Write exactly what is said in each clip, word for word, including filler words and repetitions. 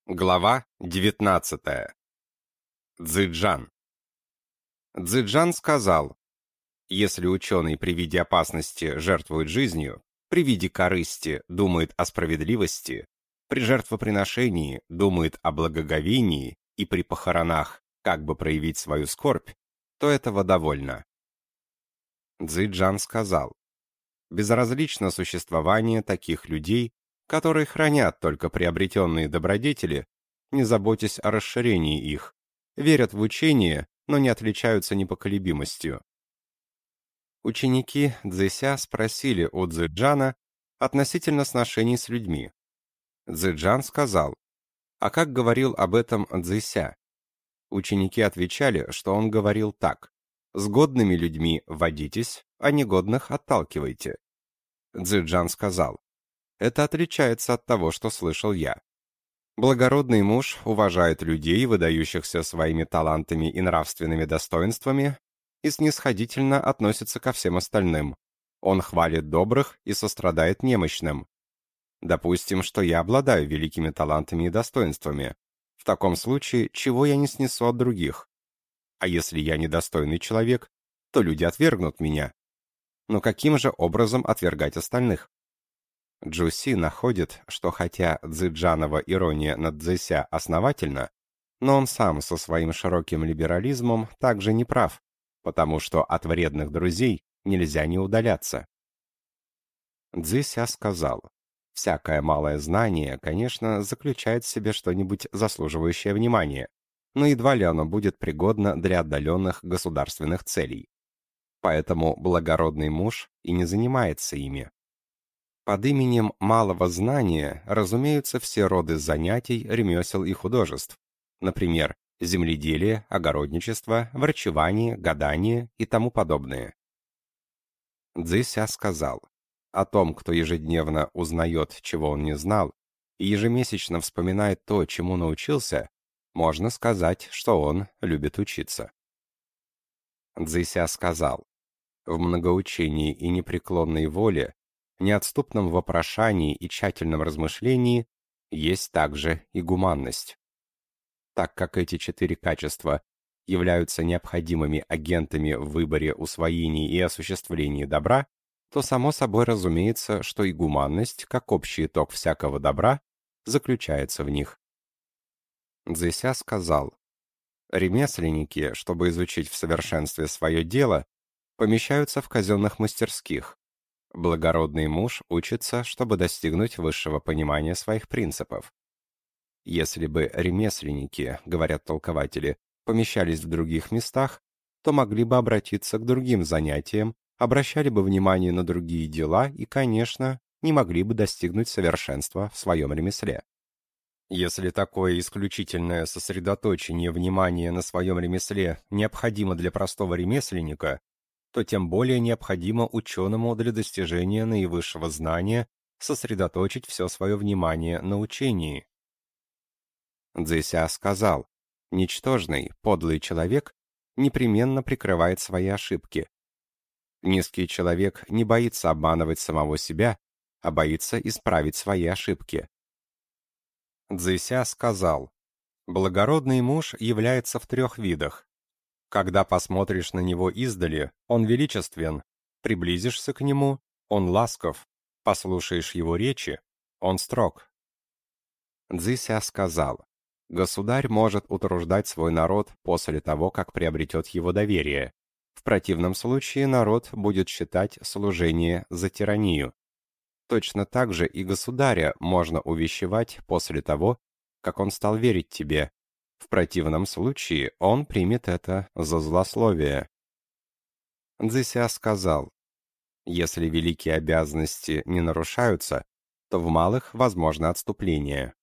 Глава девятнадцатая. Цзэджан. Цзэджан сказал: если ученый при виде опасности жертвует жизнью, при виде корысти думает о справедливости, при жертвоприношении думает о благоговении и при похоронах как бы проявить свою скорбь, то этого довольно. Цзэджан сказал: безразлично существование таких людей, которые хранят только приобретенные добродетели, не заботясь о расширении их, верят в учение, но не отличаются непоколебимостью. Ученики Цзэся спросили у Цзэджана относительно сношений с людьми. Цзэджан сказал: а как говорил об этом Цзэся? Ученики отвечали, что он говорил так: с годными людьми водитесь, а негодных отталкивайте. Цзэджан сказал: это отличается от того, что слышал я. Благородный муж уважает людей, выдающихся своими талантами и нравственными достоинствами, и снисходительно относится ко всем остальным. Он хвалит добрых и сострадает немощным. Допустим, что я обладаю великими талантами и достоинствами. В таком случае, чего я не снесу от других? А если я недостойный человек, то люди отвергнут меня. Но каким же образом отвергать остальных? Джуси находит, что хотя Цзэджанова ирония над Цзэся основательна, но он сам со своим широким либерализмом также не прав, потому что от вредных друзей нельзя не удаляться. Цзэся сказал: всякое малое знание, конечно, заключает в себе что-нибудь заслуживающее внимания, но едва ли оно будет пригодно для отдаленных государственных целей. Поэтому благородный муж и не занимается ими. Под именем малого знания разумеются все роды занятий, ремесел и художеств, например, земледелие, огородничество, врачевание, гадание и тому подобное. Цзэся сказал: о том, кто ежедневно узнает, чего он не знал, и ежемесячно вспоминает то, чему научился, можно сказать, что он любит учиться. Цзэся сказал: в многоучении и непреклонной воле, неотступном вопрошании и тщательном размышлении есть также и гуманность. Так как эти четыре качества являются необходимыми агентами в выборе, усвоении и осуществлении добра, то само собой разумеется, что и гуманность, как общий итог всякого добра, заключается в них. Цзэся сказал: ремесленники, чтобы изучить в совершенстве свое дело, помещаются в казенных мастерских. Благородный муж учится, чтобы достигнуть высшего понимания своих принципов. Если бы ремесленники, говорят толкователи, помещались в других местах, то могли бы обратиться к другим занятиям, обращали бы внимание на другие дела и, конечно, не могли бы достигнуть совершенства в своем ремесле. Если такое исключительное сосредоточение внимания на своем ремесле необходимо для простого ремесленника, то тем более необходимо ученому для достижения наивысшего знания сосредоточить все свое внимание на учении. Цзэся сказал: ничтожный, подлый человек непременно прикрывает свои ошибки. Низкий человек не боится обманывать самого себя, а боится исправить свои ошибки. Цзэся сказал: благородный муж является в трех видах. Когда посмотришь на него издали, он величествен, приблизишься к нему, он ласков, послушаешь его речи, он строг. Цзэся сказал: государь может утруждать свой народ после того, как приобретет его доверие. В противном случае народ будет считать служение за тиранию. Точно так же и государя можно увещевать после того, как он стал верить тебе. В противном случае он примет это за злословие. Цзэся сказал: если великие обязанности не нарушаются, то в малых возможно отступление.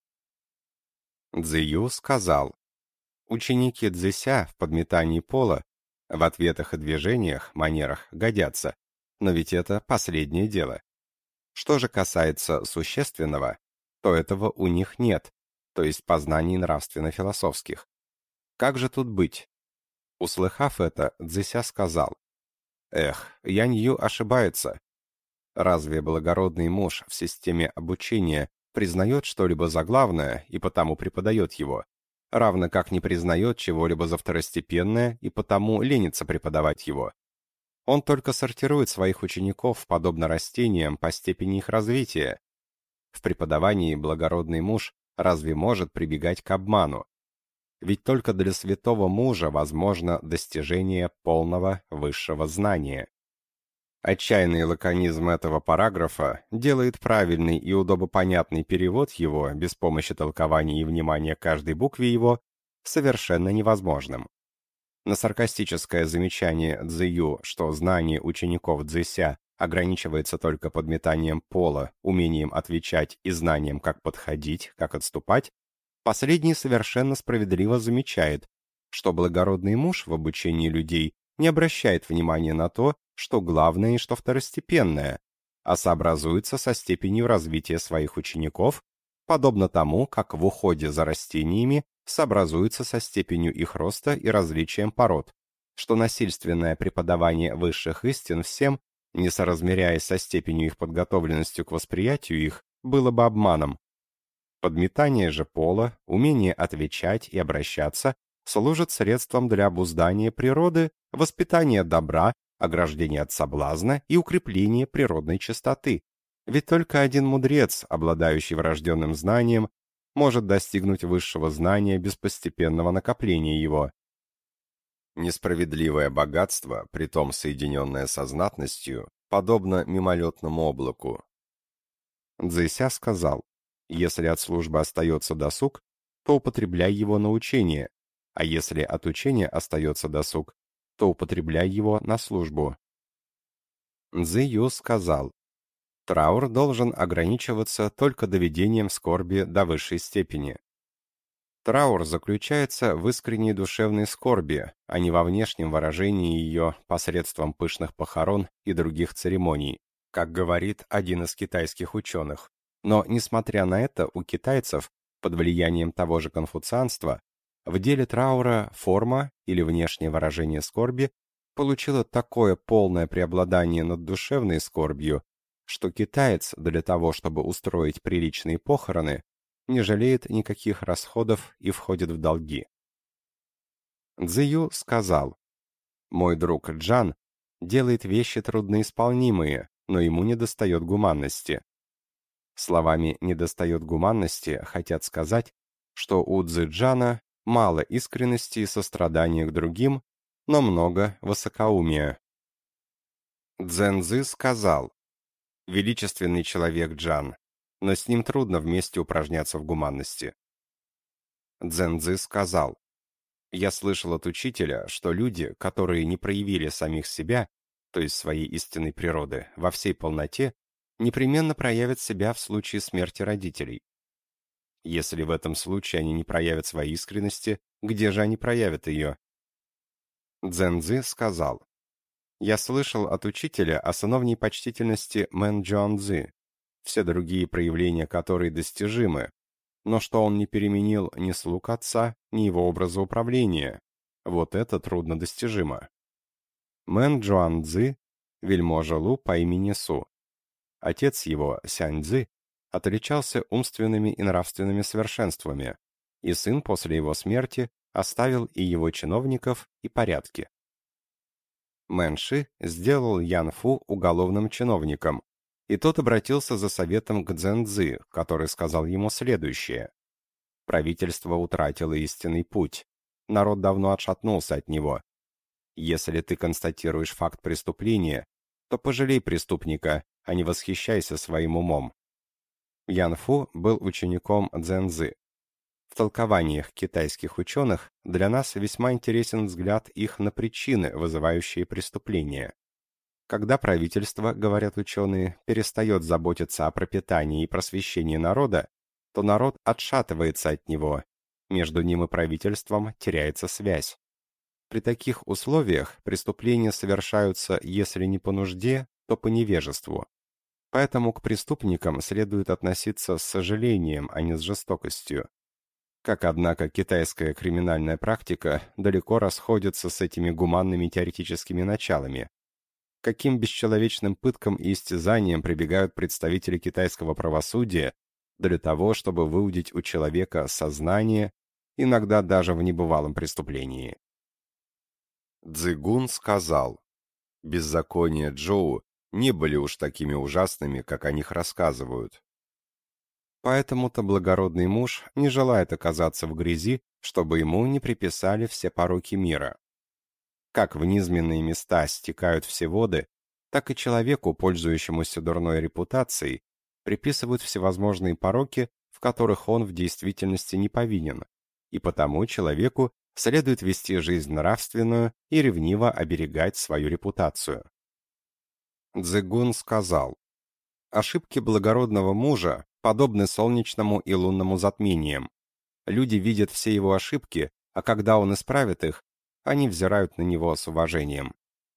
Цзэю сказал: ученики Цзэся в подметании пола, в ответах и движениях, манерах годятся, но ведь это последнее дело. Что же касается существенного, то этого у них нет, то есть познаний нравственно-философских. Как же тут быть? Услыхав это, Цзэся сказал: эх, Янью ошибается. Разве благородный муж в системе обучения признает что-либо за главное и потому преподает его, равно как не признает чего-либо за второстепенное и потому ленится преподавать его. Он только сортирует своих учеников, подобно растениям, по степени их развития. В преподавании благородный муж разве может прибегать к обману? Ведь только для святого мужа возможно достижение полного высшего знания. Отчаянный лаконизм этого параграфа делает правильный и удобопонятный перевод его, без помощи толкования и внимания к каждой букве его, совершенно невозможным. На саркастическое замечание Цзэю, что знание учеников Цзэся ограничивается только подметанием пола, умением отвечать и знанием, как подходить, как отступать, последний совершенно справедливо замечает, что благородный муж в обучении людей не обращает внимания на то, что главное и что второстепенное, а сообразуется со степенью развития своих учеников, подобно тому, как в уходе за растениями сообразуется со степенью их роста и различием пород, что насильственное преподавание высших истин всем, не соразмеряясь со степенью их подготовленностью к восприятию их, было бы обманом. Подметание же пола, умение отвечать и обращаться служит средством для обуздания природы, воспитания добра, ограждения от соблазна и укрепления природной чистоты. Ведь только один мудрец, обладающий врожденным знанием, может достигнуть высшего знания без постепенного накопления его. Несправедливое богатство, притом соединенное со знатностью, подобно мимолетному облаку. Цзэся сказал: если от службы остается досуг, то употребляй его на учение, а если от учения остается досуг, то употребляй его на службу. Цзэю сказал: траур должен ограничиваться только доведением скорби до высшей степени. Траур заключается в искренней душевной скорби, а не во внешнем выражении ее посредством пышных похорон и других церемоний, как говорит один из китайских ученых. Но, несмотря на это, у китайцев, под влиянием того же конфуцианства, в деле траура форма или внешнее выражение скорби получило такое полное преобладание над душевной скорбью, что китаец для того, чтобы устроить приличные похороны, не жалеет никаких расходов и входит в долги. Цзэю сказал: «Мой друг Джан делает вещи трудноисполнимые, но ему недостает гуманности». Словами «недостает гуманности» хотят сказать, что у Цзэ-Джана мало искренности и сострадания к другим, но много высокоумия. Цзэн-Цзы сказал: «Величественный человек Джан, но с ним трудно вместе упражняться в гуманности». Цзэн-Цзы сказал: «Я слышал от учителя, что люди, которые не проявили самих себя, то есть своей истинной природы, во всей полноте, непременно проявят себя в случае смерти родителей. Если в этом случае они не проявят своей искренности, где же они проявят ее?» Цзэн-Цзы сказал: «Я слышал от учителя о сыновней почтительности Мэн Джуан-Цзы, все другие проявления которой достижимы, но что он не переменил ни слуг отца, ни его образа управления. Вот это трудно достижимо». Мэн Джуан-Цзы, вельможа Лу по имени Су. Отец его, Сянь-Цзы, отличался умственными и нравственными совершенствами, и сын после его смерти оставил и его чиновников, и порядки. Мэн Ши сделал Ян Фу уголовным чиновником, и тот обратился за советом к Цзэн-Цзы, который сказал ему следующее: «Правительство утратило истинный путь, народ давно отшатнулся от него. Если ты констатируешь факт преступления, то пожалей преступника, а не восхищайся своим умом». Ян Фу был учеником Цзэн-Цзы. В толкованиях китайских ученых для нас весьма интересен взгляд их на причины, вызывающие преступления. Когда правительство, говорят ученые, перестает заботиться о пропитании и просвещении народа, то народ отшатывается от него, между ним и правительством теряется связь. При таких условиях преступления совершаются, если не по нужде, то по невежеству. Поэтому к преступникам следует относиться с сожалением, а не с жестокостью. Как, однако, китайская криминальная практика далеко расходится с этими гуманными теоретическими началами. Каким бесчеловечным пыткам и истязаниям прибегают представители китайского правосудия, для того, чтобы выудить у человека сознание, иногда даже в небывалом преступлении. Цзыгун сказал: «Беззакония Джоу не были уж такими ужасными, как о них рассказывают». Поэтому-то благородный муж не желает оказаться в грязи, чтобы ему не приписали все пороки мира. Как в низменные места стекают все воды, так и человеку, пользующемуся дурной репутацией, приписывают всевозможные пороки, в которых он в действительности не повинен, и потому человеку следует вести жизнь нравственную и ревниво оберегать свою репутацию. Цзыгун сказал: «Ошибки благородного мужа подобны солнечному и лунному затмениям. Люди видят все его ошибки, а когда он исправит их, они взирают на него с уважением».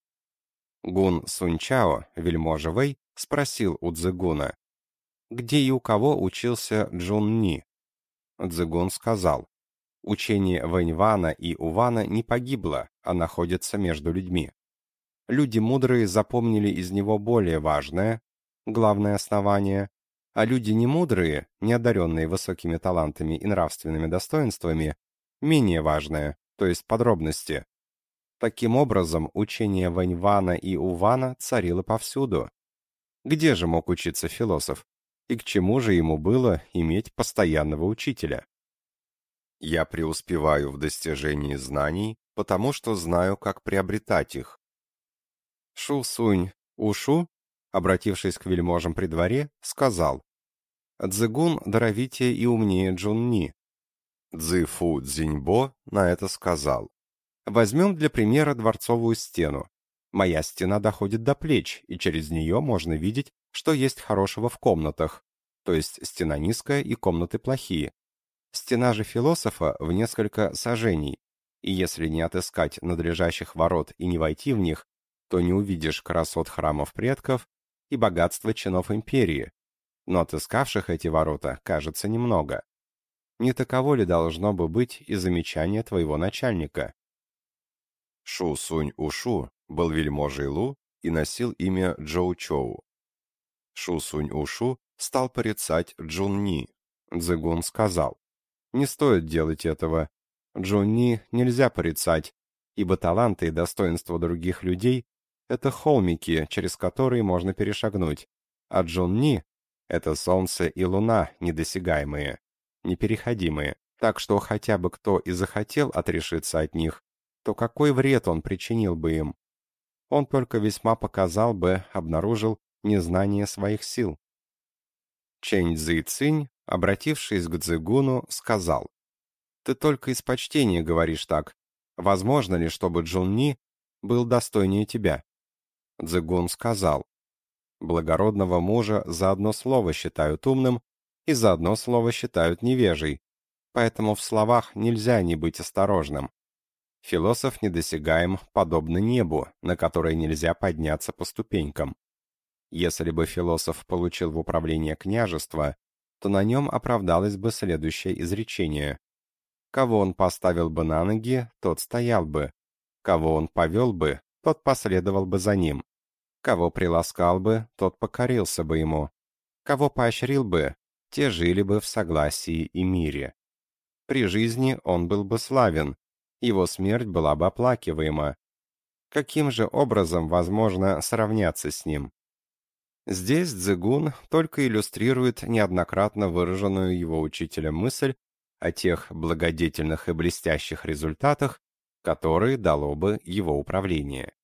Гун Сунчао, вельможа Вэй, спросил у Цзыгуна, где и у кого учился Джун Ни. Цзыгун сказал: учение Вэньвана и Увана не погибло, а находится между людьми. Люди мудрые запомнили из него более важное, главное основание, а люди немудрые, не одаренные высокими талантами и нравственными достоинствами, менее важное, то есть подробности. Таким образом, учение Вэньвана и Увана царило повсюду. Где же мог учиться философ? И к чему же ему было иметь постоянного учителя? Я преуспеваю в достижении знаний, потому что знаю, как приобретать их. Шу Сунь Ушу, обратившись к вельможам при дворе, сказал: «Цзыгун даровитее и умнее Джун Ни». Цзы Фу Цзиньбо на это сказал: «Возьмем для примера дворцовую стену. Моя стена доходит до плеч, и через нее можно видеть, что есть хорошего в комнатах, то есть стена низкая и комнаты плохие. Стена же философа в несколько сажений, и если не отыскать надлежащих ворот и не войти в них, то не увидишь красот храмов предков и богатства чинов империи, но отыскавших эти ворота, кажется, немного. Не таково ли должно бы быть и замечание твоего начальника?» Шу Сунь Ушу был вельможей Лу и носил имя Джоу Чоу. Шу Сунь Ушу стал порицать Джун Ни. Цзыгун сказал: «Не стоит делать этого. Джун Ни нельзя порицать, ибо таланты и достоинства других людей — это холмики, через которые можно перешагнуть, а Джун Ни — это солнце и луна недосягаемые, непереходимые, так что хотя бы кто и захотел отрешиться от них, то какой вред он причинил бы им? Он только весьма показал бы, обнаружил незнание своих сил». Чэнь Цзы Цинь, обратившись к Цзыгуну, сказал: «Ты только из почтения говоришь так. Возможно ли, чтобы Джун Ни был достойнее тебя?» Цзыгун сказал: «Благородного мужа за одно слово считают умным, и за одно слово считают невежей, поэтому в словах нельзя не быть осторожным. Философ недосягаем, подобно небу, на которое нельзя подняться по ступенькам. Если бы философ получил в управление княжество, то на нем оправдалось бы следующее изречение: кого он поставил бы на ноги, тот стоял бы, кого он повел бы, тот последовал бы за ним, кого приласкал бы, тот покорился бы ему, кого поощрил бы, те жили бы в согласии и мире. При жизни он был бы славен, его смерть была бы оплакиваема. Каким же образом возможно сравняться с ним?» Здесь Цзыгун только иллюстрирует неоднократно выраженную его учителем мысль о тех благодетельных и блестящих результатах, которые дало бы его управление.